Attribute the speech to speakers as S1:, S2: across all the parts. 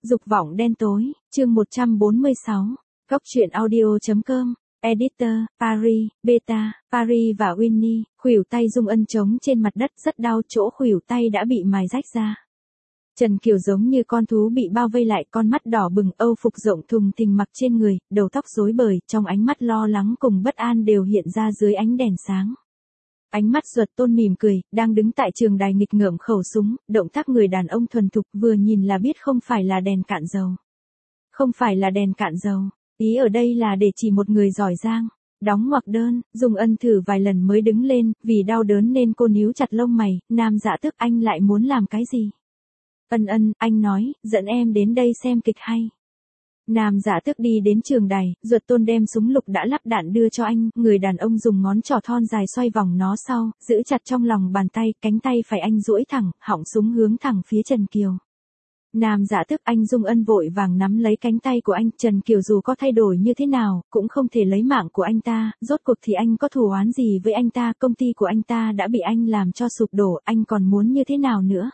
S1: Dục vọng đen tối, chương 146. Góc truyện audio.com. Editor, Paris, Beta, Paris và Winnie. Khuỷu tay Dung Ân trống trên mặt đất rất đau, chỗ khuỷu tay đã bị mài rách ra. Trần Kiều giống như con thú bị bao vây lại, con mắt đỏ bừng, âu phục rộng thùng thình mặc trên người, đầu tóc rối bời, trong ánh mắt lo lắng cùng bất an đều hiện ra dưới ánh đèn sáng. Ánh mắt Duật Tôn mỉm cười, đang đứng tại trường đài nghịch ngợm khẩu súng, động tác người đàn ông thuần thục, vừa nhìn là biết không phải là đèn cạn dầu. Không phải là đèn cạn dầu, ý ở đây là để chỉ một người giỏi giang. Đóng ngoặc đơn, Dung Ân thử vài lần mới đứng lên, vì đau đớn nên cô níu chặt lông mày. Nam Dạ Tước, anh lại muốn làm cái gì? Ân, anh nói, dẫn em đến đây xem kịch hay. Nam Dạ Tước đi đến trường đài, Duật Tôn đem súng lục đã lắp đạn đưa cho anh, người đàn ông dùng ngón trỏ thon dài xoay vòng nó sau, giữ chặt trong lòng bàn tay, cánh tay phải anh duỗi thẳng, họng súng hướng thẳng phía Trần Kiều. Nam Dạ Tước, anh. Dung Ân vội vàng nắm lấy cánh tay của anh. Trần Kiều dù có thay đổi như thế nào, cũng không thể lấy mạng của anh ta, rốt cuộc thì anh có thù oán gì với anh ta, công ty của anh ta đã bị anh làm cho sụp đổ, anh còn muốn như thế nào nữa?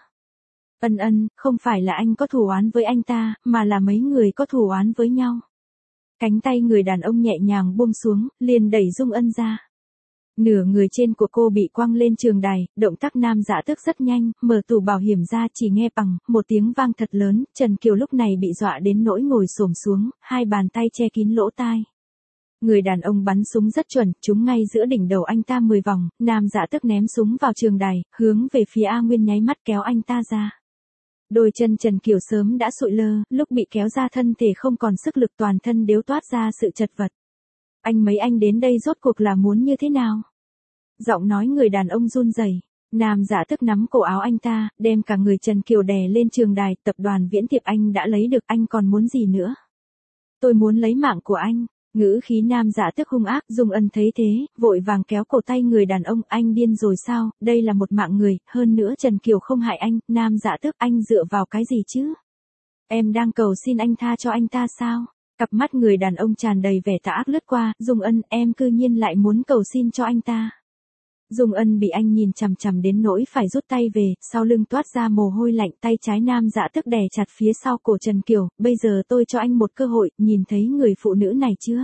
S1: Ân, không phải là anh có thù oán với anh ta, mà là mấy người có thù oán với nhau. Cánh tay người đàn ông nhẹ nhàng buông xuống, liền đẩy Dung Ân ra. Nửa người trên của cô bị quăng lên trường đài, động tác Nam Dạ Tước rất nhanh, mở tủ bảo hiểm ra, chỉ nghe bằng một tiếng vang thật lớn. Trần Kiều lúc này bị dọa đến nỗi ngồi xổm xuống, hai bàn tay che kín lỗ tai. Người đàn ông bắn súng rất chuẩn, trúng ngay giữa đỉnh đầu anh ta 10 vòng. Nam Dạ Tước ném súng vào trường đài, hướng về phía A Nguyên, nháy mắt kéo anh ta ra. Đôi chân Trần Kiều sớm đã sụi lơ, lúc bị kéo ra thân thể không còn sức lực, toàn thân đều toát ra sự chật vật. Anh đến đây rốt cuộc là muốn như thế nào? Giọng nói người đàn ông run rẩy. Nam Dạ Tước nắm cổ áo anh ta, đem cả người Trần Kiều đè lên trường đài. Tập đoàn Viễn Thiệp anh đã lấy được, anh còn muốn gì nữa? Tôi muốn lấy mạng của anh. Ngữ khí Nam Dạ Tước hung ác. Dung Ân thấy thế, vội vàng kéo cổ tay người đàn ông. Anh điên rồi sao? Đây là một mạng người, hơn nữa Trần Kiều không hại anh. Nam Dạ Tước, anh dựa vào cái gì chứ? Em đang cầu xin anh tha cho anh ta sao? Cặp mắt người đàn ông tràn đầy vẻ tà ác lướt qua. Dung Ân, em cư nhiên lại muốn cầu xin cho anh ta. Dung Ân bị anh nhìn chằm chằm đến nỗi phải rút tay về, sau lưng toát ra mồ hôi lạnh, tay trái Nam Dạ Tước đè chặt phía sau cổ Trần Kiều. Bây giờ tôi cho anh một cơ hội, nhìn thấy người phụ nữ này chưa?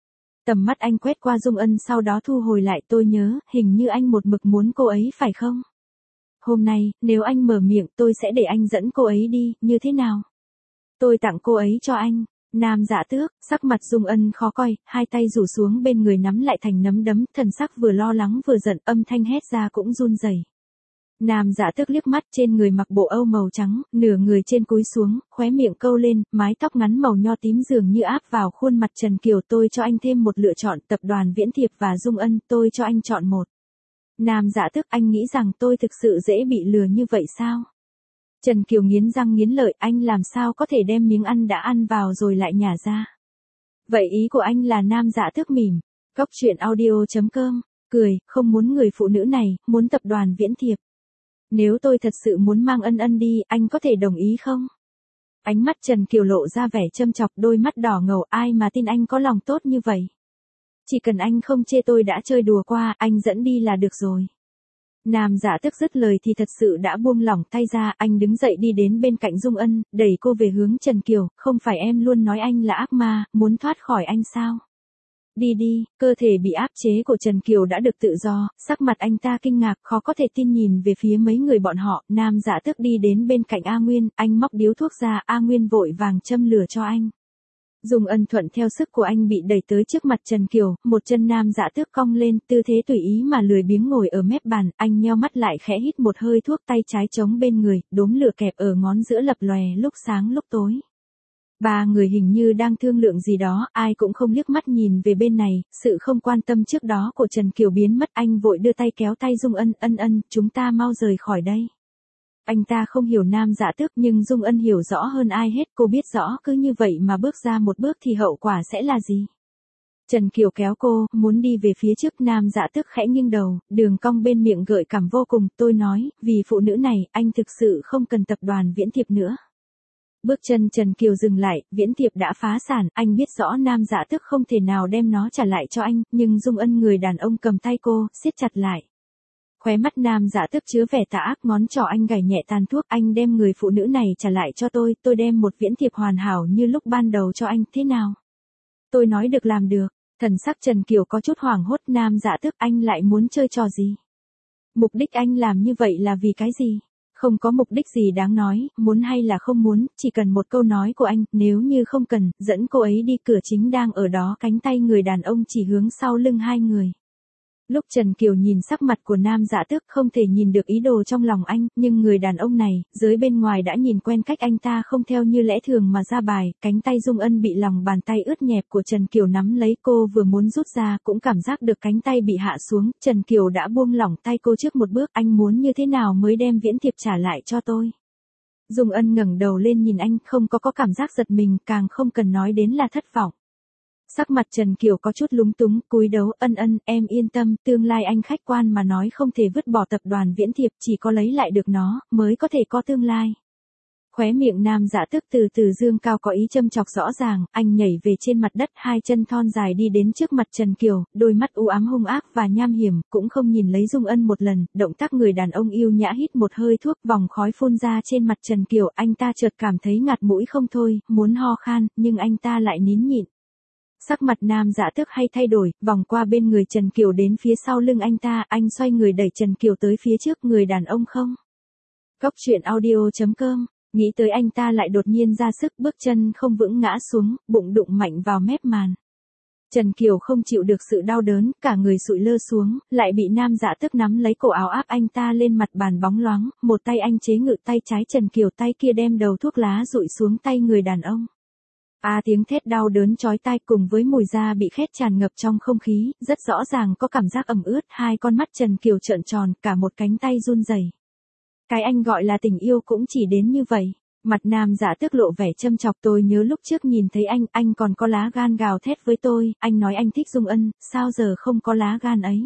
S1: Tầm mắt anh quét qua Dung Ân, sau đó thu hồi lại. Tôi nhớ, hình như anh một mực muốn cô ấy phải không? Hôm nay, nếu anh mở miệng, tôi sẽ để anh dẫn cô ấy đi, như thế nào? Tôi tặng cô ấy cho anh. Nam Dạ Tước, sắc mặt Dung Ân khó coi, hai tay rủ xuống bên người nắm lại thành nắm đấm, thần sắc vừa lo lắng vừa giận, âm thanh hét ra cũng run rẩy. Nam Dạ Tước liếc mắt, trên người mặc bộ âu màu trắng, nửa người trên cúi xuống, khóe miệng câu lên, mái tóc ngắn màu nho tím dường như áp vào khuôn mặt Trần Kiều. Tôi cho anh thêm một lựa chọn, tập đoàn Viễn Thiệp và Dung Ân, tôi cho anh chọn một. Nam Dạ Tước, anh nghĩ rằng tôi thực sự dễ bị lừa như vậy sao? Trần Kiều nghiến răng nghiến lợi, anh làm sao có thể đem miếng ăn đã ăn vào rồi lại nhả ra? Vậy ý của anh là? Nam Dạ Tước mỉm. Góc truyện audio.com. Cười, không muốn người phụ nữ này, muốn tập đoàn Viễn Thiệp. Nếu tôi thật sự muốn mang Ân đi, anh có thể đồng ý không? Ánh mắt Trần Kiều lộ ra vẻ châm chọc, đôi mắt đỏ ngầu, ai mà tin anh có lòng tốt như vậy? Chỉ cần anh không chê tôi đã chơi đùa qua, anh dẫn đi là được rồi. Nam Dạ Tước dứt lời thì thật sự đã buông lỏng tay ra, anh đứng dậy đi đến bên cạnh Dung Ân, đẩy cô về hướng Trần Kiều. Không phải em luôn nói anh là ác ma, muốn thoát khỏi anh sao? Đi, cơ thể bị áp chế của Trần Kiều đã được tự do, sắc mặt anh ta kinh ngạc, khó có thể tin nhìn về phía mấy người bọn họ. Nam Dạ Tước đi đến bên cạnh A Nguyên, anh móc điếu thuốc ra, A Nguyên vội vàng châm lửa cho anh. Dung Ân thuận theo sức của anh bị đẩy tới trước mặt Trần Kiều, một chân Nam Dạ Tước cong lên, tư thế tùy ý mà lười biếng ngồi ở mép bàn, anh nheo mắt lại khẽ hít một hơi thuốc, tay trái chống bên người, đốm lửa kẹp ở ngón giữa lập lòe lúc sáng lúc tối. Ba người hình như đang thương lượng gì đó, ai cũng không liếc mắt nhìn về bên này, sự không quan tâm trước đó của Trần Kiều biến mất, anh vội đưa tay kéo tay Dung Ân, Ân, chúng ta mau rời khỏi đây. Anh ta không hiểu Nam Dạ Tước, nhưng Dung Ân hiểu rõ hơn ai hết, cô biết rõ cứ như vậy mà bước ra một bước thì hậu quả sẽ là gì. Trần Kiều kéo cô, muốn đi về phía trước. Nam Dạ Tước khẽ nghiêng đầu, đường cong bên miệng gợi cảm vô cùng. Tôi nói, vì phụ nữ này, anh thực sự không cần tập đoàn Viễn Thiệp nữa. Bước chân Trần Kiều dừng lại, Viễn Thiệp đã phá sản, anh biết rõ Nam Dạ Tước không thể nào đem nó trả lại cho anh, nhưng Dung Ân, người đàn ông cầm tay cô, siết chặt lại. Khóe mắt nam dạ tước chứa vẻ tà ác, ngón trỏ anh gảy nhẹ tàn thuốc, anh đem người phụ nữ này trả lại cho tôi đem một viễn thiệp hoàn hảo như lúc ban đầu cho anh, thế nào? Tôi nói được làm được. Thần sắc Trần Kiều có chút hoảng hốt, nam dạ tước anh lại muốn chơi trò gì? Mục đích anh làm như vậy là vì cái gì? Không có mục đích gì đáng nói, muốn hay là không muốn, chỉ cần một câu nói của anh, nếu như không cần, dẫn cô ấy đi, cửa chính đang ở đó, cánh tay người đàn ông chỉ hướng sau lưng hai người. Lúc Trần Kiều nhìn sắc mặt của nam dạ tước không thể nhìn được ý đồ trong lòng anh, nhưng người đàn ông này, dưới bên ngoài đã nhìn quen cách anh ta không theo như lẽ thường mà ra bài, cánh tay Dung Ân bị lòng bàn tay ướt nhẹp của Trần Kiều nắm lấy, cô vừa muốn rút ra cũng cảm giác được cánh tay bị hạ xuống, Trần Kiều đã buông lỏng tay cô trước một bước, anh muốn như thế nào mới đem viễn thiệp trả lại cho tôi? Dung Ân ngẩng đầu lên nhìn anh, không có cảm giác giật mình, càng không cần nói đến là thất vọng. Sắc mặt Trần Kiều có chút lúng túng, cúi đầu, ân, em yên tâm, tương lai anh khách quan mà nói không thể vứt bỏ tập đoàn Viễn Thiệp, chỉ có lấy lại được nó, mới có thể có tương lai. Khóe miệng nam dạ tước từ từ dương cao có ý châm chọc rõ ràng, anh nhảy về trên mặt đất, hai chân thon dài đi đến trước mặt Trần Kiều, đôi mắt u ám hung ác và nham hiểm, cũng không nhìn lấy Dung Ân một lần, động tác người đàn ông yêu nhã hít một hơi thuốc, vòng khói phun ra trên mặt Trần Kiều, anh ta chợt cảm thấy ngạt mũi không thôi, muốn ho khan, nhưng anh ta lại nín nhịn. Sắc mặt nam dạ tước hay thay đổi, vòng qua bên người Trần Kiều đến phía sau lưng anh ta, anh xoay người đẩy Trần Kiều tới phía trước, người đàn ông không. Góc truyện audio.com, nghĩ tới anh ta lại đột nhiên ra sức, bước chân không vững ngã xuống, bụng đụng mạnh vào mép màn. Trần Kiều không chịu được sự đau đớn, cả người sụi lơ xuống, lại bị nam dạ tước nắm lấy cổ áo áp anh ta lên mặt bàn bóng loáng, một tay anh chế ngự tay trái Trần Kiều, tay kia đem đầu thuốc lá rụi xuống tay người đàn ông. Tiếng thét đau đớn chói tai cùng với mùi da bị khét tràn ngập trong không khí, rất rõ ràng có cảm giác ẩm ướt, hai con mắt Trần Kiều trợn tròn, cả một cánh tay run rẩy. Cái anh gọi là tình yêu cũng chỉ đến như vậy. Mặt nam dạ tước lộ vẻ châm chọc, tôi nhớ lúc trước nhìn thấy anh còn có lá gan gào thét với tôi, anh nói anh thích Dung Ân, sao giờ không có lá gan ấy?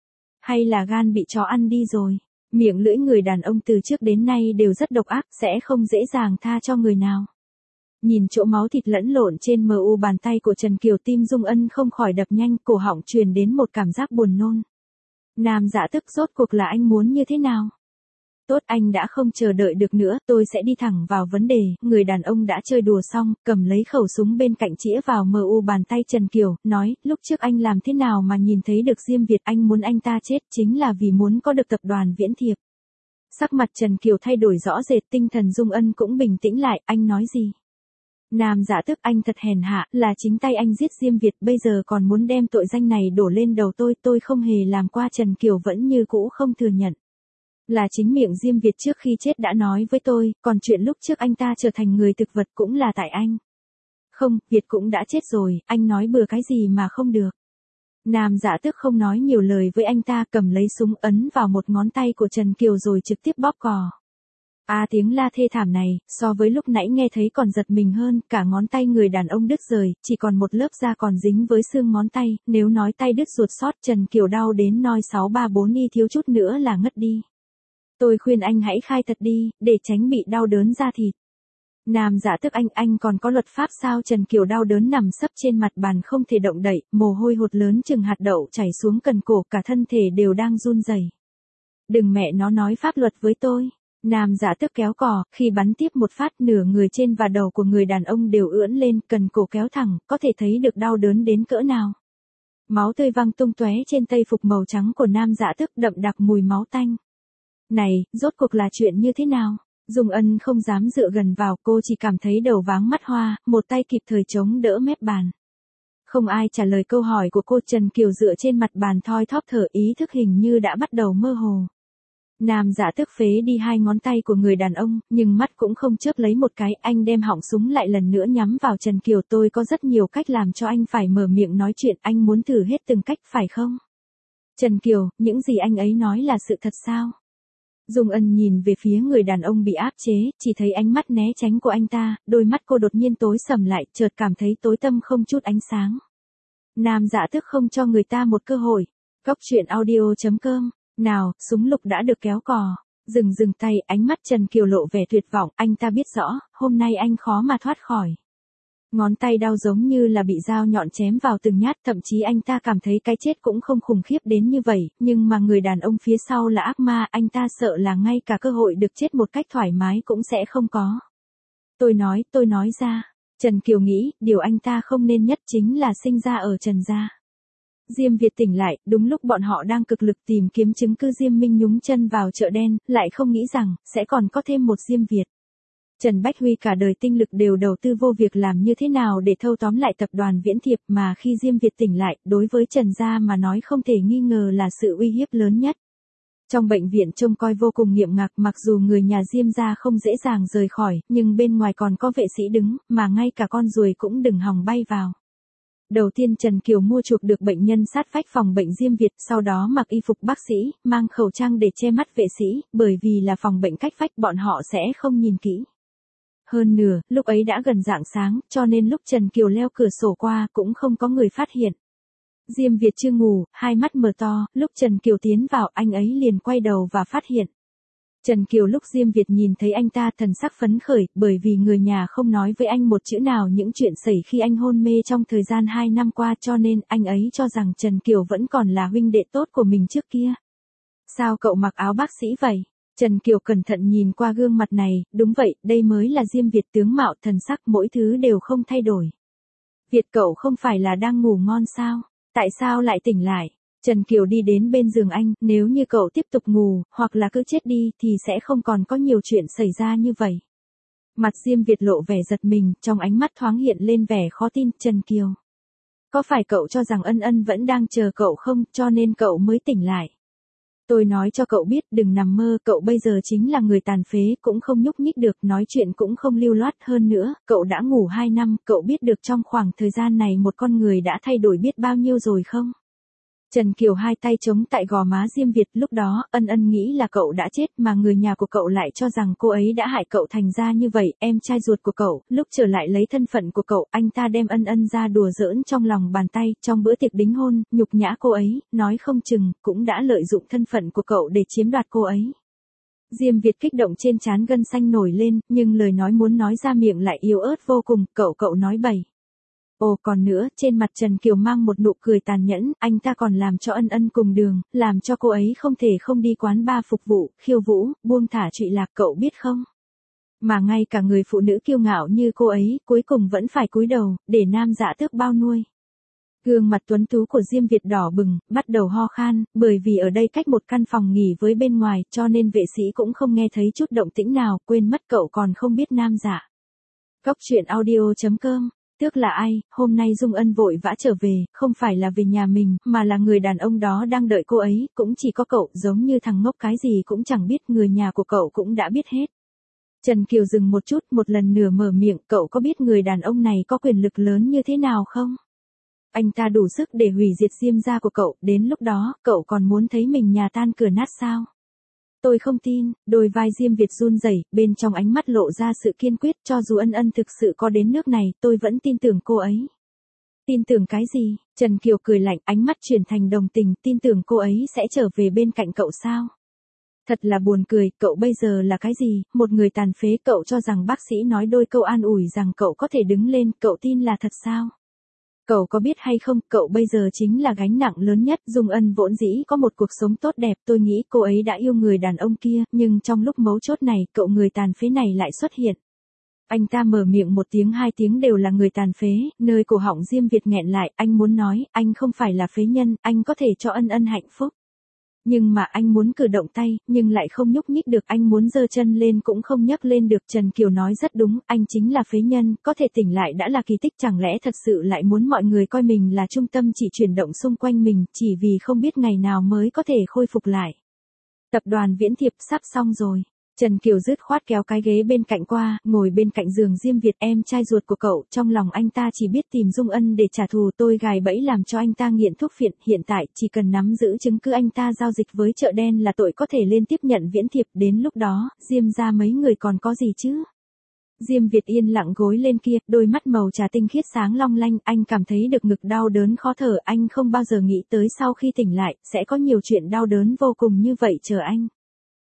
S1: Hay là gan bị chó ăn đi rồi? Miệng lưỡi người đàn ông từ trước đến nay đều rất độc ác, sẽ không dễ dàng tha cho người nào. Nhìn chỗ máu thịt lẫn lộn trên mu bàn tay của Trần Kiều, tim Dung Ân không khỏi đập nhanh, cổ họng truyền đến một cảm giác buồn nôn. Nam dạ tước rốt cuộc là anh muốn như thế nào? Tốt, anh đã không chờ đợi được nữa, tôi sẽ đi thẳng vào vấn đề, người đàn ông đã chơi đùa xong, cầm lấy khẩu súng bên cạnh chĩa vào mu bàn tay Trần Kiều, nói, lúc trước anh làm thế nào mà nhìn thấy được Diêm Việt, anh muốn anh ta chết chính là vì muốn có được tập đoàn Viễn Thiệp. Sắc mặt Trần Kiều thay đổi rõ rệt, tinh thần Dung Ân cũng bình tĩnh lại, anh nói gì? Nam dạ tước, anh thật hèn hạ, là chính tay anh giết Diêm Việt, bây giờ còn muốn đem tội danh này đổ lên đầu tôi không hề làm qua. Trần Kiều vẫn như cũ không thừa nhận. Là chính miệng Diêm Việt trước khi chết đã nói với tôi, còn chuyện lúc trước anh ta trở thành người thực vật cũng là tại anh. Không, Việt cũng đã chết rồi, anh nói bừa cái gì mà không được. Nam dạ tước không nói nhiều lời với anh ta, cầm lấy súng ấn vào một ngón tay của Trần Kiều rồi trực tiếp bóp cò. Tiếng la thê thảm này, so với lúc nãy nghe thấy còn giật mình hơn, cả ngón tay người đàn ông đứt rời, chỉ còn một lớp da còn dính với xương ngón tay, nếu nói tay đứt ruột sót, Trần Kiều đau đến noi 634 y, thiếu chút nữa là ngất đi. Tôi khuyên anh hãy khai thật đi, để tránh bị đau đớn da thịt. Nam dạ tước, anh còn có luật pháp sao? Trần Kiều đau đớn nằm sấp trên mặt bàn không thể động đậy, mồ hôi hột lớn chừng hạt đậu chảy xuống cần cổ, cả thân thể đều đang run rẩy. Đừng mẹ nó nói pháp luật với tôi. Nam dạ tước kéo cò, khi bắn tiếp một phát, nửa người trên và đầu của người đàn ông đều ưỡn lên, cần cổ kéo thẳng, có thể thấy được đau đớn đến cỡ nào. Máu tươi văng tung tóe trên tây phục màu trắng của nam dạ tước, đậm đặc mùi máu tanh. Này, rốt cuộc là chuyện như thế nào? Dung Ân không dám dựa gần vào, cô chỉ cảm thấy đầu váng mắt hoa, một tay kịp thời chống đỡ mép bàn. Không ai trả lời câu hỏi của cô. Trần Kiều dựa trên mặt bàn thoi thóp thở, ý thức hình như đã bắt đầu mơ hồ. Nam dạ tước phế đi hai ngón tay của người đàn ông, nhưng mắt cũng không chớp lấy một cái, anh đem họng súng lại lần nữa nhắm vào Trần Kiều. Tôi có rất nhiều cách làm cho anh phải mở miệng nói chuyện, anh muốn thử hết từng cách phải không? Trần Kiều, những gì anh ấy nói là sự thật sao? Dung Ân nhìn về phía người đàn ông bị áp chế, chỉ thấy ánh mắt né tránh của anh ta, đôi mắt cô đột nhiên tối sầm lại, chợt cảm thấy tối tăm không chút ánh sáng. Nam dạ tước không cho người ta một cơ hội. Góc truyện audio.com. Nào, súng lục đã được kéo cò. Dừng tay, ánh mắt Trần Kiều lộ vẻ tuyệt vọng, anh ta biết rõ, hôm nay anh khó mà thoát khỏi. Ngón tay đau giống như là bị dao nhọn chém vào từng nhát, thậm chí anh ta cảm thấy cái chết cũng không khủng khiếp đến như vậy, nhưng mà người đàn ông phía sau là ác ma, anh ta sợ là ngay cả cơ hội được chết một cách thoải mái cũng sẽ không có. Tôi nói ra. Trần Kiều nghĩ, điều anh ta không nên nhất chính là sinh ra ở Trần gia. Diêm Việt tỉnh lại, đúng lúc bọn họ đang cực lực tìm kiếm chứng cứ Diêm Minh nhúng chân vào chợ đen, lại không nghĩ rằng, sẽ còn có thêm một Diêm Việt. Trần Bách Huy cả đời tinh lực đều đầu tư vô việc làm như thế nào để thâu tóm lại tập đoàn Viễn Thiệp, mà khi Diêm Việt tỉnh lại, đối với Trần gia mà nói không thể nghi ngờ là sự uy hiếp lớn nhất. Trong bệnh viện trông coi vô cùng nghiêm ngặt, mặc dù người nhà Diêm gia không dễ dàng rời khỏi, nhưng bên ngoài còn có vệ sĩ đứng, mà ngay cả con ruồi cũng đừng hòng bay vào. Đầu tiên Trần Kiều mua chuộc được bệnh nhân sát vách phòng bệnh Diêm Việt, sau đó mặc y phục bác sĩ, mang khẩu trang để che mắt vệ sĩ, bởi vì là phòng bệnh cách vách bọn họ sẽ không nhìn kỹ. Hơn nữa, lúc ấy đã gần rạng sáng, cho nên lúc Trần Kiều leo cửa sổ qua cũng không có người phát hiện. Diêm Việt chưa ngủ, hai mắt mở to, lúc Trần Kiều tiến vào anh ấy liền quay đầu và phát hiện. Trần Kiều lúc Diêm Việt nhìn thấy anh ta thần sắc phấn khởi, bởi vì người nhà không nói với anh một chữ nào những chuyện xảy khi anh hôn mê trong thời gian 2 năm qua, cho nên anh ấy cho rằng Trần Kiều vẫn còn là huynh đệ tốt của mình trước kia. Sao cậu mặc áo bác sĩ vậy? Trần Kiều cẩn thận nhìn qua gương mặt này, đúng vậy, đây mới là Diêm Việt, tướng mạo thần sắc mỗi thứ đều không thay đổi. Việt cậu không phải là đang ngủ ngon sao? Tại sao lại tỉnh lại? Trần Kiều đi đến bên giường anh, nếu như cậu tiếp tục ngủ, hoặc là cứ chết đi, thì sẽ không còn có nhiều chuyện xảy ra như vậy. Mặt Diêm Việt lộ vẻ giật mình, trong ánh mắt thoáng hiện lên vẻ khó tin. Trần Kiều, có phải cậu cho rằng Ân Ân vẫn đang chờ cậu không, cho nên cậu mới tỉnh lại? Tôi nói cho cậu biết, đừng nằm mơ, cậu bây giờ chính là người tàn phế, cũng không nhúc nhích được, nói chuyện cũng không lưu loát, hơn nữa, cậu đã ngủ 2 năm, cậu biết được trong khoảng thời gian này một con người đã thay đổi biết bao nhiêu rồi không? Trần Kiều hai tay chống tại gò má Diêm Việt, lúc đó, Ân Ân nghĩ là cậu đã chết, mà người nhà của cậu lại cho rằng cô ấy đã hại cậu thành ra như vậy, em trai ruột của cậu, lúc trở lại lấy thân phận của cậu, anh ta đem Ân Ân ra đùa giỡn trong lòng bàn tay, trong bữa tiệc đính hôn, nhục nhã cô ấy, nói không chừng, cũng đã lợi dụng thân phận của cậu để chiếm đoạt cô ấy. Diêm Việt kích động trên trán gân xanh nổi lên, nhưng lời nói muốn nói ra miệng lại yếu ớt vô cùng, cậu nói bậy. Ồ còn nữa, trên mặt Trần Kiều mang một nụ cười tàn nhẫn, anh ta còn làm cho Ân Ân cùng đường, làm cho cô ấy không thể không đi quán bar phục vụ, khiêu vũ, buông thả trụy lạc, cậu biết không? Mà ngay cả người phụ nữ kiêu ngạo như cô ấy, cuối cùng vẫn phải cúi đầu, để nam dạ tước bao nuôi. Gương mặt tuấn tú của Diêm Việt đỏ bừng, bắt đầu ho khan, bởi vì ở đây cách một căn phòng nghỉ với bên ngoài, cho nên vệ sĩ cũng không nghe thấy chút động tĩnh nào, quên mất cậu còn không biết nam dạ. Góc truyện audio.com. Tước là ai? Hôm nay Dung Ân vội vã trở về, không phải là về nhà mình, mà là người đàn ông đó đang đợi cô ấy, cũng chỉ có cậu, giống như thằng ngốc cái gì cũng chẳng biết, người nhà của cậu cũng đã biết hết. Trần Kiều dừng một chút, một lần nữa mở miệng, cậu có biết người đàn ông này có quyền lực lớn như thế nào không? Anh ta đủ sức để hủy diệt Diêm gia của cậu, đến lúc đó, cậu còn muốn thấy mình nhà tan cửa nát sao? Tôi không tin, đôi vai Diêm Việt run rẩy, bên trong ánh mắt lộ ra sự kiên quyết, cho dù Ân Ân thực sự có đến nước này, tôi vẫn tin tưởng cô ấy. Tin tưởng cái gì? Trần Kiều cười lạnh, ánh mắt chuyển thành đồng tình, tin tưởng cô ấy sẽ trở về bên cạnh cậu sao? Thật là buồn cười, cậu bây giờ là cái gì? Một người tàn phế, cậu cho rằng bác sĩ nói đôi câu an ủi rằng cậu có thể đứng lên, cậu tin là thật sao? Cậu có biết hay không, cậu bây giờ chính là gánh nặng lớn nhất. Dung Ân vốn dĩ có một cuộc sống tốt đẹp, tôi nghĩ cô ấy đã yêu người đàn ông kia, nhưng trong lúc mấu chốt này, cậu người tàn phế này lại xuất hiện. Anh ta mở miệng một tiếng 2 tiếng đều là người tàn phế, nơi cổ họng Diêm Việt nghẹn lại, anh muốn nói, anh không phải là phế nhân, anh có thể cho Ân Ân hạnh phúc. Nhưng mà anh muốn cử động tay, nhưng lại không nhúc nhích được, anh muốn giơ chân lên cũng không nhấc lên được. Trần Kiều nói rất đúng, anh chính là phế nhân, có thể tỉnh lại đã là kỳ tích, chẳng lẽ thật sự lại muốn mọi người coi mình là trung tâm chỉ chuyển động xung quanh mình, chỉ vì không biết ngày nào mới có thể khôi phục lại. Tập đoàn Viễn Thiệp sắp xong rồi. Trần Kiều dứt khoát kéo cái ghế bên cạnh qua, ngồi bên cạnh giường Diêm Việt, em trai ruột của cậu, trong lòng anh ta chỉ biết tìm Dung Ân để trả thù, tôi gài bẫy làm cho anh ta nghiện thuốc phiện, hiện tại chỉ cần nắm giữ chứng cứ anh ta giao dịch với chợ đen là tội có thể lên tiếp nhận Viễn Thiệp, đến lúc đó, Diêm ra mấy người còn có gì chứ? Diêm Việt yên lặng gối lên kia, đôi mắt màu trà tinh khiết sáng long lanh, anh cảm thấy được ngực đau đớn khó thở, anh không bao giờ nghĩ tới sau khi tỉnh lại, sẽ có nhiều chuyện đau đớn vô cùng như vậy chờ anh.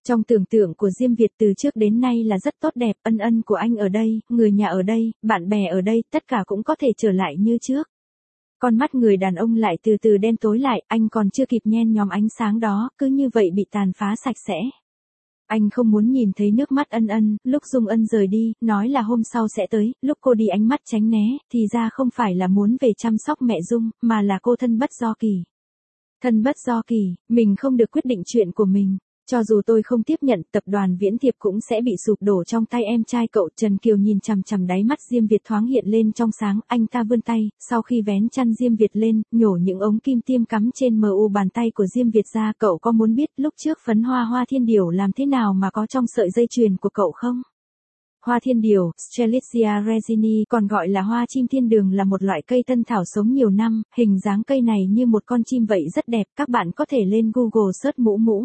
S1: Trong tưởng tượng của Diêm Việt từ trước đến nay là rất tốt đẹp, ân ân của anh ở đây, người nhà ở đây, bạn bè ở đây, tất cả cũng có thể trở lại như trước. Con mắt người đàn ông lại từ từ đen tối lại, anh còn chưa kịp nhen nhóm ánh sáng đó, cứ như vậy bị tàn phá sạch sẽ. Anh không muốn nhìn thấy nước mắt ân ân, lúc Dung Ân rời đi, nói là hôm sau sẽ tới, lúc cô đi ánh mắt tránh né, thì ra không phải là muốn về chăm sóc mẹ Dung, mà là cô thân bất do kỳ. Thân bất do kỳ, mình không được quyết định chuyện của mình. Cho dù tôi không tiếp nhận, tập đoàn Viễn Thiệp cũng sẽ bị sụp đổ trong tay em trai cậu. Trần Kiều nhìn chằm chằm đáy mắt Diêm Việt thoáng hiện lên trong sáng, anh ta vươn tay, sau khi vén chăn Diêm Việt lên, nhổ những ống kim tiêm cắm trên mu bàn tay của Diêm Việt ra. Cậu có muốn biết lúc trước phấn hoa thiên điểu làm thế nào mà có trong sợi dây chuyền của cậu không? Hoa thiên điểu, Strelitzia resini, còn gọi là hoa chim thiên đường, là một loại cây tân thảo sống nhiều năm, hình dáng cây này như một con chim vậy rất đẹp, các bạn có thể lên Google search mũ mũ.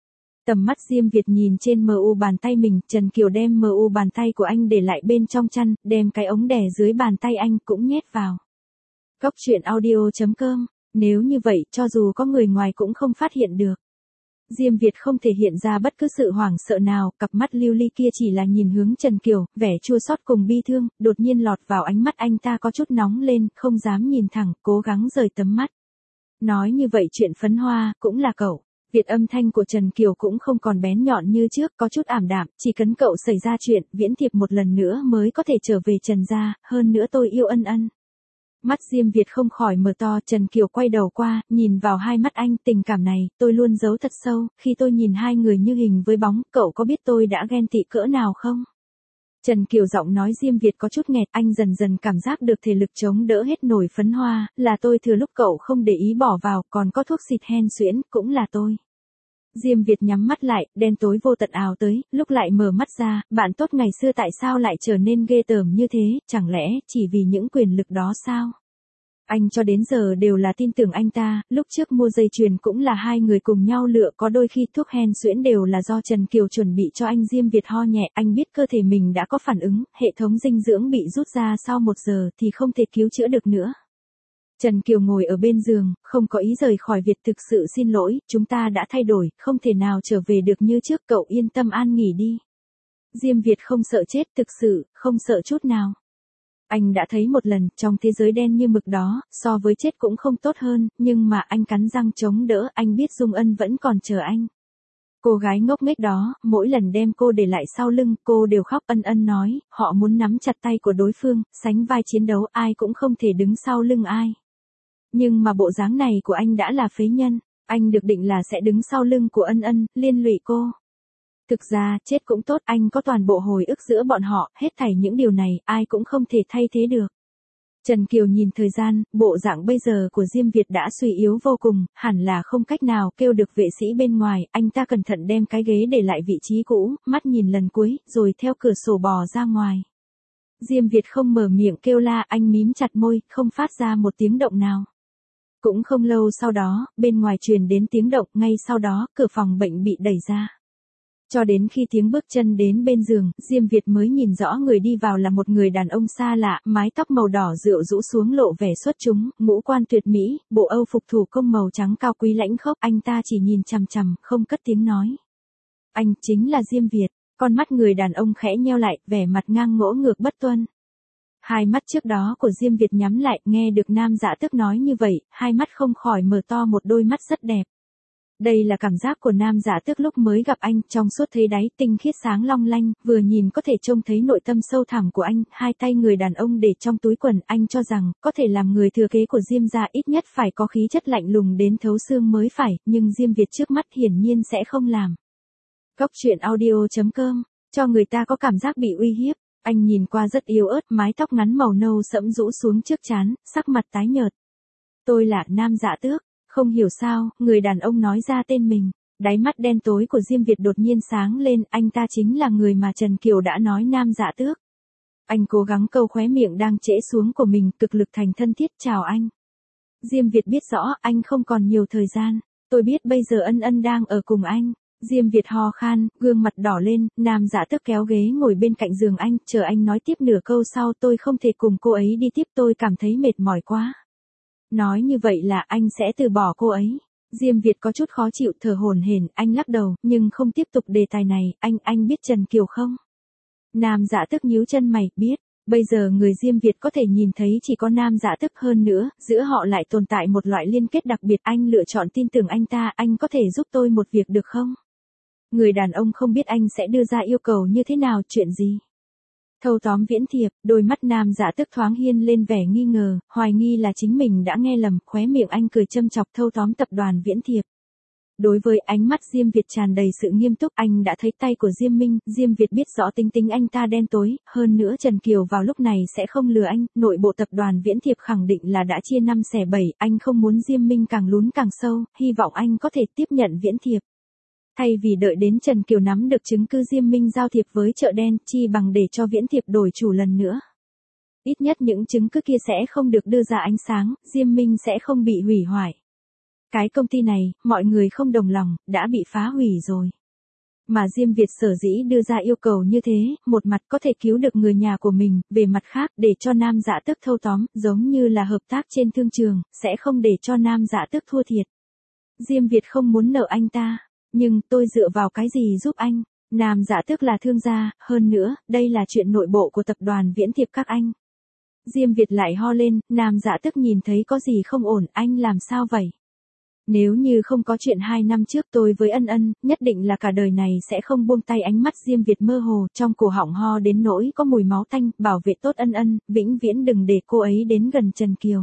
S1: Tầm mắt Diêm Việt nhìn trên mu bàn tay mình, Trần Kiều đem mu bàn tay của anh để lại bên trong chăn, đem cái ống đè dưới bàn tay anh cũng nhét vào. Cóc truyện audio.com, nếu như vậy, cho dù có người ngoài cũng không phát hiện được. Diêm Việt không thể hiện ra bất cứ sự hoảng sợ nào, cặp mắt lưu ly kia chỉ là nhìn hướng Trần Kiều, vẻ chua xót cùng bi thương, đột nhiên lọt vào ánh mắt anh ta có chút nóng lên, không dám nhìn thẳng, cố gắng rời tầm mắt. Nói như vậy chuyện phấn hoa, cũng là cậu. Việt âm thanh của Trần Kiều cũng không còn bén nhọn như trước, có chút ảm đạm, chỉ cần cậu xảy ra chuyện, Viễn Thiệp một lần nữa mới có thể trở về Trần gia, hơn nữa tôi yêu ân ân. Mắt Diêm Việt không khỏi mở to, Trần Kiều quay đầu qua, nhìn vào hai mắt anh, tình cảm này, tôi luôn giấu thật sâu, khi tôi nhìn hai người như hình với bóng, cậu có biết tôi đã ghen tị cỡ nào không? Trần Kiều giọng nói Diêm Việt có chút nghẹt, anh dần dần cảm giác được thể lực chống đỡ hết nổi phấn hoa, là tôi thừa lúc cậu không để ý bỏ vào, còn có thuốc xịt hen suyễn, cũng là tôi. Diêm Việt nhắm mắt lại, đen tối vô tận ào tới, lúc lại mở mắt ra, bạn tốt ngày xưa tại sao lại trở nên ghê tởm như thế, chẳng lẽ chỉ vì những quyền lực đó sao? Anh cho đến giờ đều là tin tưởng anh ta, lúc trước mua dây chuyền cũng là hai người cùng nhau lựa, có đôi khi thuốc hen suyễn đều là do Trần Kiều chuẩn bị cho anh. Diêm Việt ho nhẹ, anh biết cơ thể mình đã có phản ứng, hệ thống dinh dưỡng bị rút ra sau 1 giờ thì không thể cứu chữa được nữa. Trần Kiều ngồi ở bên giường, không có ý rời khỏi Việt, thực sự xin lỗi, chúng ta đã thay đổi, không thể nào trở về được như trước, cậu yên tâm an nghỉ đi. Diêm Việt không sợ chết, thực sự, không sợ chút nào. Anh đã thấy một lần, trong thế giới đen như mực đó, so với chết cũng không tốt hơn, nhưng mà anh cắn răng chống đỡ, anh biết Dung Ân vẫn còn chờ anh. Cô gái ngốc nghếch đó, mỗi lần đem cô để lại sau lưng, cô đều khóc. Ân ân nói, họ muốn nắm chặt tay của đối phương, sánh vai chiến đấu, ai cũng không thể đứng sau lưng ai. Nhưng mà bộ dáng này của anh đã là phế nhân, anh được định là sẽ đứng sau lưng của ân ân, liên lụy cô. Thực ra, chết cũng tốt, anh có toàn bộ hồi ức giữa bọn họ, hết thảy những điều này, ai cũng không thể thay thế được. Trần Kiều nhìn thời gian, bộ dạng bây giờ của Diêm Việt đã suy yếu vô cùng, hẳn là không cách nào kêu được vệ sĩ bên ngoài, anh ta cẩn thận đem cái ghế để lại vị trí cũ, mắt nhìn lần cuối, rồi theo cửa sổ bò ra ngoài. Diêm Việt không mở miệng kêu la, anh mím chặt môi, không phát ra một tiếng động nào. Cũng không lâu sau đó, bên ngoài truyền đến tiếng động, ngay sau đó, cửa phòng bệnh bị đẩy ra. Cho đến khi tiếng bước chân đến bên giường, Diêm Việt mới nhìn rõ người đi vào là một người đàn ông xa lạ, mái tóc màu đỏ rượu rũ xuống lộ vẻ xuất chúng, ngũ quan tuyệt mỹ, bộ âu phục thủ công màu trắng cao quý lãnh khốc, anh ta chỉ nhìn chằm chằm, không cất tiếng nói. Anh chính là Diêm Việt, con mắt người đàn ông khẽ nheo lại, vẻ mặt ngang ngỗ ngược bất tuân. Hai mắt trước đó của Diêm Việt nhắm lại, nghe được nam dạ tước nói như vậy, hai mắt không khỏi mở to, một đôi mắt rất đẹp. Đây là cảm giác của nam dạ tước lúc mới gặp anh, trong suốt thấy đáy, tinh khiết sáng long lanh, vừa nhìn có thể trông thấy nội tâm sâu thẳm của anh. Hai tay người đàn ông để trong túi quần, anh cho rằng, có thể làm người thừa kế của Diêm gia, ít nhất phải có khí chất lạnh lùng đến thấu xương mới phải, nhưng Diêm Việt trước mắt hiển nhiên sẽ không làm. Cóc truyện audio.com, cho người ta có cảm giác bị uy hiếp. Anh nhìn qua rất yếu ớt, mái tóc ngắn màu nâu sẫm rũ xuống trước trán, sắc mặt tái nhợt. Tôi là nam dạ tước. Không hiểu sao, người đàn ông nói ra tên mình, đáy mắt đen tối của Diêm Việt đột nhiên sáng lên, anh ta chính là người mà Trần Kiều đã nói nam dạ tước. Anh cố gắng câu khóe miệng đang trễ xuống của mình, cực lực thành thân thiết, chào anh. Diêm Việt biết rõ, anh không còn nhiều thời gian, tôi biết bây giờ ân ân đang ở cùng anh. Diêm Việt ho khan, gương mặt đỏ lên, nam dạ tước kéo ghế ngồi bên cạnh giường anh, chờ anh nói tiếp nửa câu sau, tôi không thể cùng cô ấy đi tiếp, tôi cảm thấy mệt mỏi quá. Nói như vậy là anh sẽ từ bỏ cô ấy. Diêm Việt có chút khó chịu thở hổn hển, anh lắc đầu, nhưng không tiếp tục đề tài này, anh biết Trần Kiều không? Nam Dạ Tức nhíu chân mày, biết. Bây giờ người Diêm Việt có thể nhìn thấy chỉ có Nam Dạ Tức, hơn nữa, giữa họ lại tồn tại một loại liên kết đặc biệt, anh lựa chọn tin tưởng anh ta, anh có thể giúp tôi một việc được không? Người đàn ông không biết anh sẽ đưa ra yêu cầu như thế nào, chuyện gì? Thâu tóm Viễn Thiệp, đôi mắt Nam Dạ Tức thoáng hiên lên vẻ nghi ngờ, hoài nghi là chính mình đã nghe lầm, khóe miệng anh cười châm chọc, thâu tóm tập đoàn Viễn Thiệp. Đối với ánh mắt Diêm Việt tràn đầy sự nghiêm túc, anh đã thấy tay của Diêm Minh, Diêm Việt biết rõ tính tính anh ta đen tối, hơn nữa Trần Kiều vào lúc này sẽ không lừa anh, nội bộ tập đoàn Viễn Thiệp khẳng định là đã chia 5 xẻ 7, anh không muốn Diêm Minh càng lún càng sâu, hy vọng anh có thể tiếp nhận Viễn Thiệp. Thay vì đợi đến Trần Kiều nắm được chứng cứ Diêm Minh giao thiệp với chợ đen, chi bằng để cho Viễn Thiệp đổi chủ lần nữa. Ít nhất những chứng cứ kia sẽ không được đưa ra ánh sáng, Diêm Minh sẽ không bị hủy hoại. Cái công ty này, mọi người không đồng lòng, đã bị phá hủy rồi. Mà Diêm Việt sở dĩ đưa ra yêu cầu như thế, một mặt có thể cứu được người nhà của mình, về mặt khác để cho Nam Dạ Tức thâu tóm, giống như là hợp tác trên thương trường, sẽ không để cho Nam Dạ Tức thua thiệt. Diêm Việt không muốn nợ anh ta, nhưng tôi dựa vào cái gì giúp anh? Nam Dạ Tức là thương gia, hơn nữa, đây là chuyện nội bộ của tập đoàn Viễn Thiệp các anh. Diêm Việt lại ho lên, Nam Dạ Tức nhìn thấy có gì không ổn, anh làm sao vậy? Nếu như không có chuyện 2 năm trước tôi với Ân Ân, nhất định là cả đời này sẽ không buông tay. Ánh mắt Diêm Việt mơ hồ, trong cổ họng ho đến nỗi có mùi máu tanh, bảo vệ tốt Ân Ân, vĩnh viễn đừng để cô ấy đến gần Trần Kiều.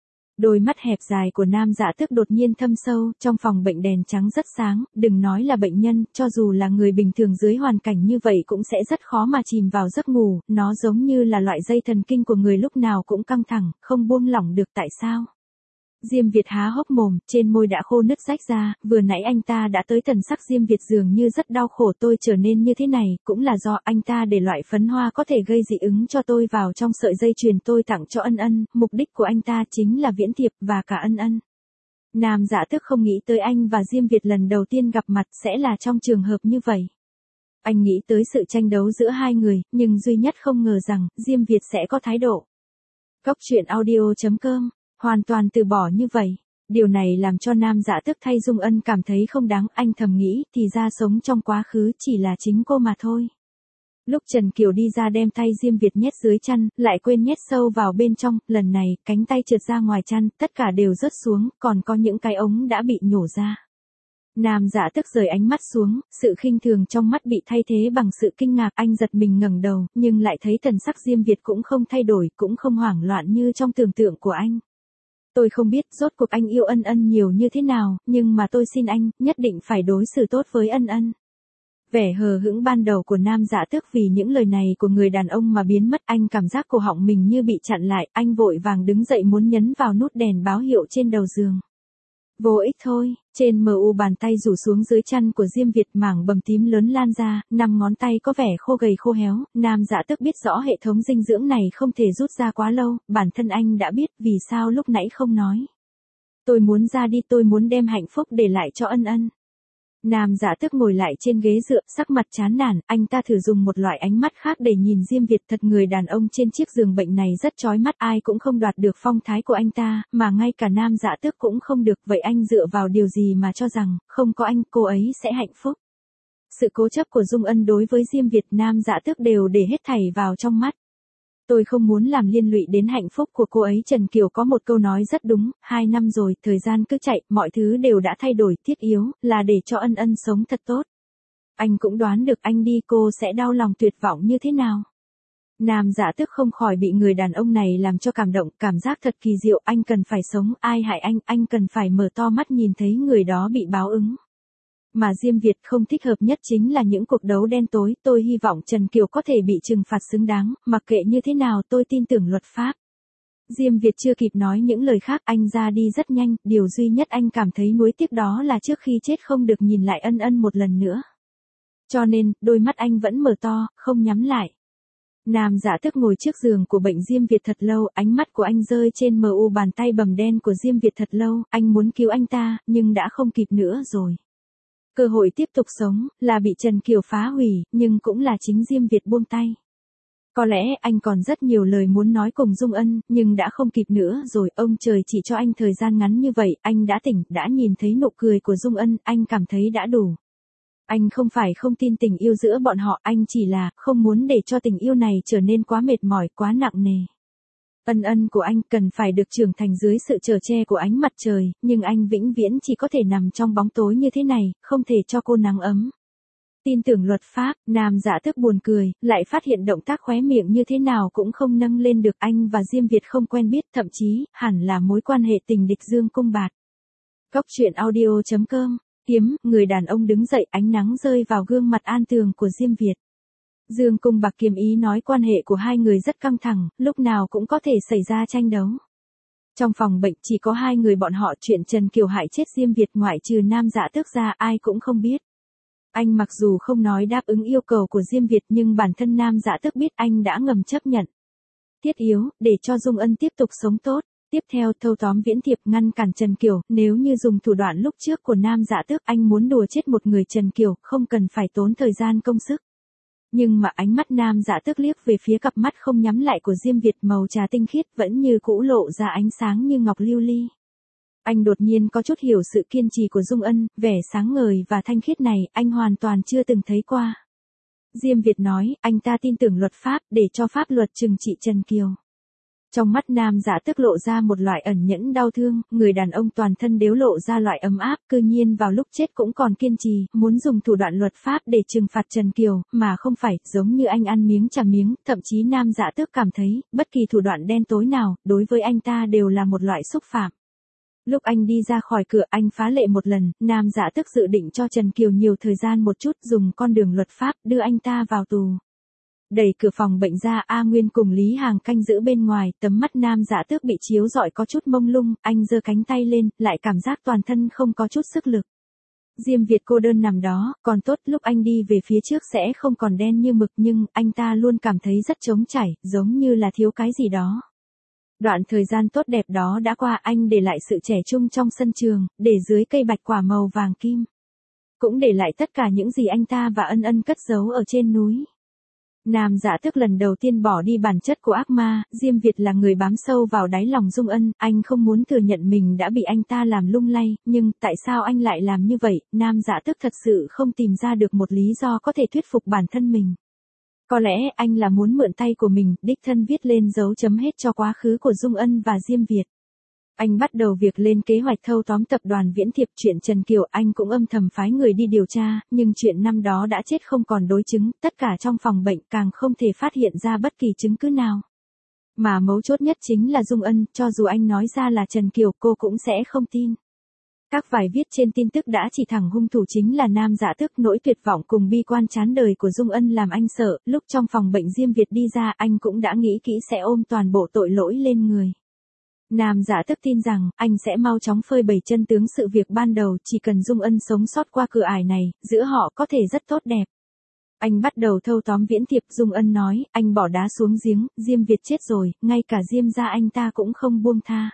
S1: Đôi mắt hẹp dài của Nam Dạ Tức đột nhiên thâm sâu, trong phòng bệnh đèn trắng rất sáng, đừng nói là bệnh nhân, cho dù là người bình thường dưới hoàn cảnh như vậy cũng sẽ rất khó mà chìm vào giấc ngủ, nó giống như là loại dây thần kinh của người lúc nào cũng căng thẳng, không buông lỏng được tại sao. Diêm Việt há hốc mồm, trên môi đã khô nứt rách ra, vừa nãy anh ta đã tới, thần sắc Diêm Việt dường như rất đau khổ, tôi trở nên như thế này, cũng là do anh ta để loại phấn hoa có thể gây dị ứng cho tôi vào trong sợi dây chuyền tôi tặng cho Ân Ân, mục đích của anh ta chính là Viễn Thiệp và cả Ân Ân. Nam Dạ Tức không nghĩ tới anh và Diêm Việt lần đầu tiên gặp mặt sẽ là trong trường hợp như vậy. Anh nghĩ tới sự tranh đấu giữa hai người, nhưng duy nhất không ngờ rằng, Diêm Việt sẽ có thái độ. Cốc truyện audio.com hoàn toàn từ bỏ như vậy. Điều này làm cho Nam Dạ Tức thay Dung Ân cảm thấy không đáng, anh thầm nghĩ, thì ra sống trong quá khứ chỉ là chính cô mà thôi. Lúc Trần Kiều đi ra đem tay Diêm Việt nhét dưới chăn, lại quên nhét sâu vào bên trong, lần này, cánh tay trượt ra ngoài chăn, tất cả đều rớt xuống, còn có những cái ống đã bị nhổ ra. Nam Dạ Tức rời ánh mắt xuống, sự khinh thường trong mắt bị thay thế bằng sự kinh ngạc, anh giật mình ngẩng đầu, nhưng lại thấy thần sắc Diêm Việt cũng không thay đổi, cũng không hoảng loạn như trong tưởng tượng của anh. Tôi không biết rốt cuộc anh yêu Ân Ân nhiều như thế nào, nhưng mà tôi xin anh, nhất định phải đối xử tốt với Ân Ân. Vẻ hờ hững ban đầu của Nam Dạ Tức vì những lời này của người đàn ông mà biến mất, anh cảm giác cổ họng mình như bị chặn lại, anh vội vàng đứng dậy muốn nhấn vào nút đèn báo hiệu trên đầu giường. Vô ích thôi, trên mu bàn tay rủ xuống dưới chăn của Diêm Việt, mảng bầm tím lớn lan ra, 5 ngón tay có vẻ khô gầy khô héo, Nam Dạ Tức biết rõ hệ thống dinh dưỡng này không thể rút ra quá lâu, bản thân anh đã biết, vì sao lúc nãy không nói. Tôi muốn ra đi, tôi muốn đem hạnh phúc để lại cho Ân Ân. Nam Dạ Tức ngồi lại trên ghế dựa, sắc mặt chán nản, anh ta thử dùng một loại ánh mắt khác để nhìn Diêm Việt, thật người đàn ông trên chiếc giường bệnh này rất chói mắt, ai cũng không đoạt được phong thái của anh ta, mà ngay cả Nam Dạ Tức cũng không được, vậy anh dựa vào điều gì mà cho rằng, không có anh, cô ấy sẽ hạnh phúc. Sự cố chấp của Dung Ân đối với Diêm Việt, Nam Dạ Tức đều để hết thảy vào trong mắt. Tôi không muốn làm liên lụy đến hạnh phúc của cô ấy. Trần Kiều có một câu nói rất đúng, 2 năm rồi, thời gian cứ chạy, mọi thứ đều đã thay đổi, thiết yếu, là để cho Ân Ân sống thật tốt. Anh cũng đoán được anh đi cô sẽ đau lòng tuyệt vọng như thế nào. Nam Dạ Tức không khỏi bị người đàn ông này làm cho cảm động, cảm giác thật kỳ diệu, anh cần phải sống, ai hại anh cần phải mở to mắt nhìn thấy người đó bị báo ứng. Mà Diêm Việt không thích hợp nhất chính là những cuộc đấu đen tối, tôi hy vọng Trần Kiều có thể bị trừng phạt xứng đáng, mặc kệ như thế nào tôi tin tưởng luật pháp. Diêm Việt chưa kịp nói những lời khác, anh ra đi rất nhanh, điều duy nhất anh cảm thấy nuối tiếc đó là trước khi chết không được nhìn lại Ân Ân một lần nữa. Cho nên, đôi mắt anh vẫn mở to, không nhắm lại. Nam Dạ Tức ngồi trước giường của bệnh Diêm Việt thật lâu, ánh mắt của anh rơi trên mu bàn tay bầm đen của Diêm Việt thật lâu, anh muốn cứu anh ta, nhưng đã không kịp nữa rồi. Cơ hội tiếp tục sống, là bị Trần Kiều phá hủy, nhưng cũng là chính Diêm Việt buông tay. Có lẽ anh còn rất nhiều lời muốn nói cùng Dung Ân, nhưng đã không kịp nữa rồi, ông trời chỉ cho anh thời gian ngắn như vậy, anh đã tỉnh, đã nhìn thấy nụ cười của Dung Ân, anh cảm thấy đã đủ. Anh không phải không tin tình yêu giữa bọn họ, anh chỉ là không muốn để cho tình yêu này trở nên quá mệt mỏi, quá nặng nề. Ân ân của anh cần phải được trưởng thành dưới sự chở che của ánh mặt trời, nhưng anh vĩnh viễn chỉ có thể nằm trong bóng tối như thế này, không thể cho cô nắng ấm. Tin tưởng luật pháp, Nam Dạ Tước buồn cười, lại phát hiện động tác khóe miệng như thế nào cũng không nâng lên được. Anh và Diêm Việt không quen biết, thậm chí, hẳn là mối quan hệ tình địch dương cung bạt. Góc truyện audio.com, người đàn ông đứng dậy, ánh nắng rơi vào gương mặt an tường của Diêm Việt. Dương cung bạc kiếm ý nói quan hệ của hai người rất căng thẳng, lúc nào cũng có thể xảy ra tranh đấu. Trong phòng bệnh chỉ có hai người bọn họ, chuyện Trần Kiều hại chết Diêm Việt ngoại trừ Nam Dạ Tước ra ai cũng không biết. Anh mặc dù không nói đáp ứng yêu cầu của Diêm Việt nhưng bản thân Nam Dạ Tước biết, anh đã ngầm chấp nhận. Thiết yếu, để cho Dung Ân tiếp tục sống tốt. Tiếp theo thâu tóm Viễn Thiệp ngăn cản Trần Kiều, nếu như dùng thủ đoạn lúc trước của Nam Dạ Tước, anh muốn đùa chết một người Trần Kiều, không cần phải tốn thời gian công sức. Nhưng mà ánh mắt Nam Dạ Tước liếc về phía cặp mắt không nhắm lại của Diêm Việt màu trà tinh khiết vẫn như cũ lộ ra ánh sáng như ngọc lưu ly. Anh đột nhiên có chút hiểu sự kiên trì của Dung Ân, vẻ sáng ngời và thanh khiết này, anh hoàn toàn chưa từng thấy qua. Diêm Việt nói, anh ta tin tưởng luật pháp, để cho pháp luật trừng trị Trần Kiều. Trong mắt Nam Dạ Tước lộ ra một loại ẩn nhẫn đau thương, người đàn ông toàn thân đều lộ ra loại ấm áp, cư nhiên vào lúc chết cũng còn kiên trì, muốn dùng thủ đoạn luật pháp để trừng phạt Trần Kiều, mà không phải, giống như anh ăn miếng trả miếng, thậm chí Nam Dạ Tước cảm thấy, bất kỳ thủ đoạn đen tối nào, đối với anh ta đều là một loại xúc phạm. Lúc anh đi ra khỏi cửa, anh phá lệ một lần, Nam Dạ Tước dự định cho Trần Kiều nhiều thời gian một chút, dùng con đường luật pháp, đưa anh ta vào tù. Đẩy cửa phòng bệnh ra, A Nguyên cùng Lý Hàng canh giữ bên ngoài, tấm mắt Nam Dạ Tước bị chiếu rọi có chút mông lung, anh giơ cánh tay lên, lại cảm giác toàn thân không có chút sức lực. Diêm Việt cô đơn nằm đó, còn tốt lúc anh đi về phía trước sẽ không còn đen như mực, nhưng anh ta luôn cảm thấy rất trống trải, giống như là thiếu cái gì đó. Đoạn thời gian tốt đẹp đó đã qua, anh để lại sự trẻ trung trong sân trường, để dưới cây bạch quả màu vàng kim. Cũng để lại tất cả những gì anh ta và Ân Ân cất giấu ở trên núi. Nam Dạ Tước lần đầu tiên bỏ đi bản chất của ác ma, Diêm Việt là người bám sâu vào đáy lòng Dung Ân, anh không muốn thừa nhận mình đã bị anh ta làm lung lay, nhưng tại sao anh lại làm như vậy, Nam Dạ Tước thật sự không tìm ra được một lý do có thể thuyết phục bản thân mình. Có lẽ anh là muốn mượn tay của mình, đích thân viết lên dấu chấm hết cho quá khứ của Dung Ân và Diêm Việt. Anh bắt đầu việc lên kế hoạch thâu tóm tập đoàn Viễn Thiệp. Chuyện Trần Kiều anh cũng âm thầm phái người đi điều tra, nhưng chuyện năm đó đã chết không còn đối chứng, tất cả trong phòng bệnh càng không thể phát hiện ra bất kỳ chứng cứ nào. Mà mấu chốt nhất chính là Dung Ân, cho dù anh nói ra là Trần Kiều cô cũng sẽ không tin. Các bài viết trên tin tức đã chỉ thẳng hung thủ chính là Nam Dạ Tước, nỗi tuyệt vọng cùng bi quan chán đời của Dung Ân làm anh sợ, lúc trong phòng bệnh Diêm Việt đi ra anh cũng đã nghĩ kỹ sẽ ôm toàn bộ tội lỗi lên người. Nam Dạ Tước tin rằng, anh sẽ mau chóng phơi bày chân tướng sự việc ban đầu, chỉ cần Dung Ân sống sót qua cửa ải này, giữa họ có thể rất tốt đẹp. Anh bắt đầu thâu tóm Viễn Thiệp, Dung Ân nói, anh bỏ đá xuống giếng, Diêm Việt chết rồi, ngay cả Diêm gia anh ta cũng không buông tha.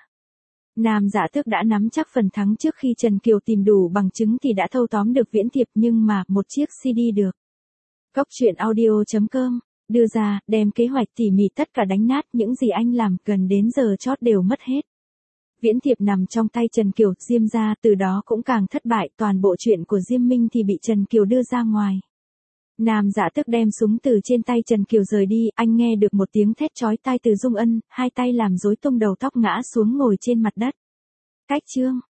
S1: Nam Dạ Tước đã nắm chắc phần thắng trước khi Trần Kiều tìm đủ bằng chứng thì đã thâu tóm được Viễn Thiệp, nhưng mà, một chiếc CD được. Góc truyện audio.com đưa ra, đem kế hoạch tỉ mỉ tất cả đánh nát, những gì anh làm gần đến giờ chót đều mất hết. Viễn Thiệp nằm trong tay Trần Kiều, Diêm gia từ đó cũng càng thất bại, toàn bộ chuyện của Diêm Minh thì bị Trần Kiều đưa ra ngoài. Nam Dạ Tước đem súng từ trên tay Trần Kiều rời đi, anh nghe được một tiếng thét chói tai từ Dung Ân, hai tay làm rối tung đầu tóc ngã xuống ngồi trên mặt đất. Cách chương